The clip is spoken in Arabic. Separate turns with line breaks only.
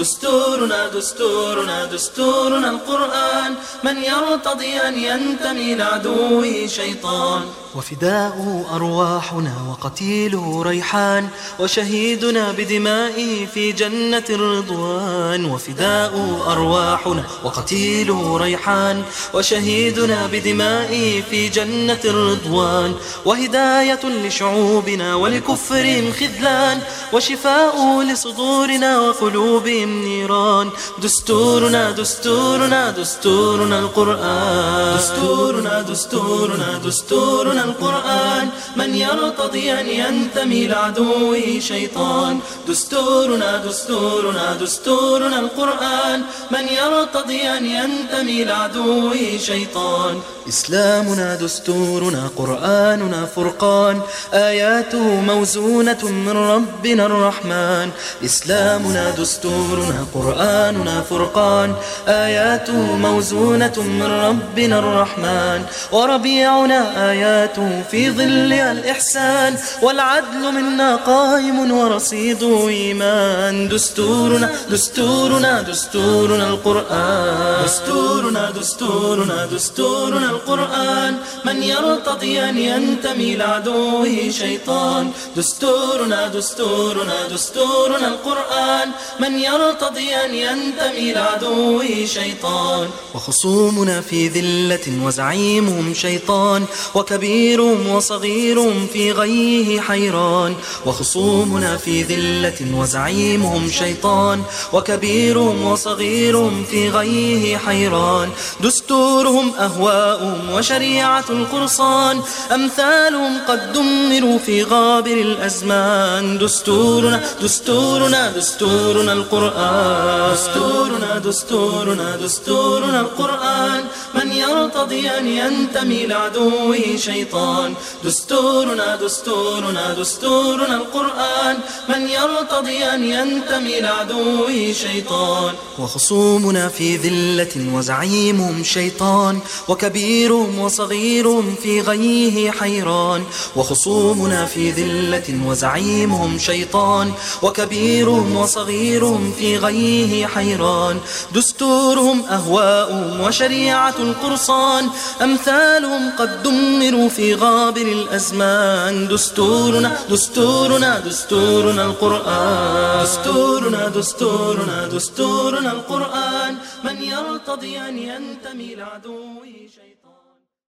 دستورنا دستورنا دستورنا القرآن، من يرتضي أن ينتمي لعدوه شيطان.
وفداء أرواحنا وقتيله ريحان، وشهيدنا بدمائه في جنة الرضوان. وفداء أرواحنا وقتيله ريحان، وشهيدنا بدمائه في جنة الرضوان. وهداية لشعوبنا ولكفرهم خذلان، وشفاء لصدورنا وقلوبهم نيران. دستورنا دستورنا دستورنا القرآن، دستورنا دستورنا دستورنا القرآن، من يرتضي أن ينتمي لعدوه شيطان. دستورنا دستورنا دستورنا القرآن، من يرتضي أن ينتمي لعدوه شيطان. إسلامنا دستورنا قرآننا فرقان، آياته موزونة من ربنا الرحمن. إسلامنا دستورنا قرآننا فرقان، آياته موزونة من ربنا الرحمن. وربيعنا آياته في ظلها الإحسان، والعدل منا قائم ورصيده إيمان. دستورنا دستورنا دستورنا القرآن، دستورنا دستورنا دستورنا القرآن، من يرتضي أن ينتمي لعدوه شيطان. دستورنا دستورنا دستورنا القرآن، من يرتضي أن ينتمي لعدوه شيطان. وخصومنا في ذلة وزعيمهم شيطان، وكبيرهم وصغيرهم في غيه حيران. وخصومنا في ذلة وزعيمهم شيطان، وكبيرهم وصغيرهم في غيه حيران. دستورهم أهواؤهم وشريعة القرصان، أمثالهم قد دمروا في غابر الأزمان. دستورنا دستورنا دستورنا القرآن، دستورنا دستورنا دستورنا القرآن، من يرتضي أن ينتمي لعدوه شيطان. دستورنا دستورنا دستورنا القرآن، من يرتضي أن ينتمي لعدوه شيطان. وخصومنا في ذلة وزعيمهم شيطان، وكبيرهم وصغيرهم في غيه حيران. وخصومنا في ذلة وزعيمهم شيطان، وكبيرهم وصغيرهم في غيه حيران. دستورهم أهواؤهم وشريعة القرصان، أمثالهم قد دمروا في غابر الأزمان. دستورنا دستورنا دستورنا القرآن، دستورنا دستورنا دستورنا القرآن، من يرتضي أن ينتمي لعدوه شيطان.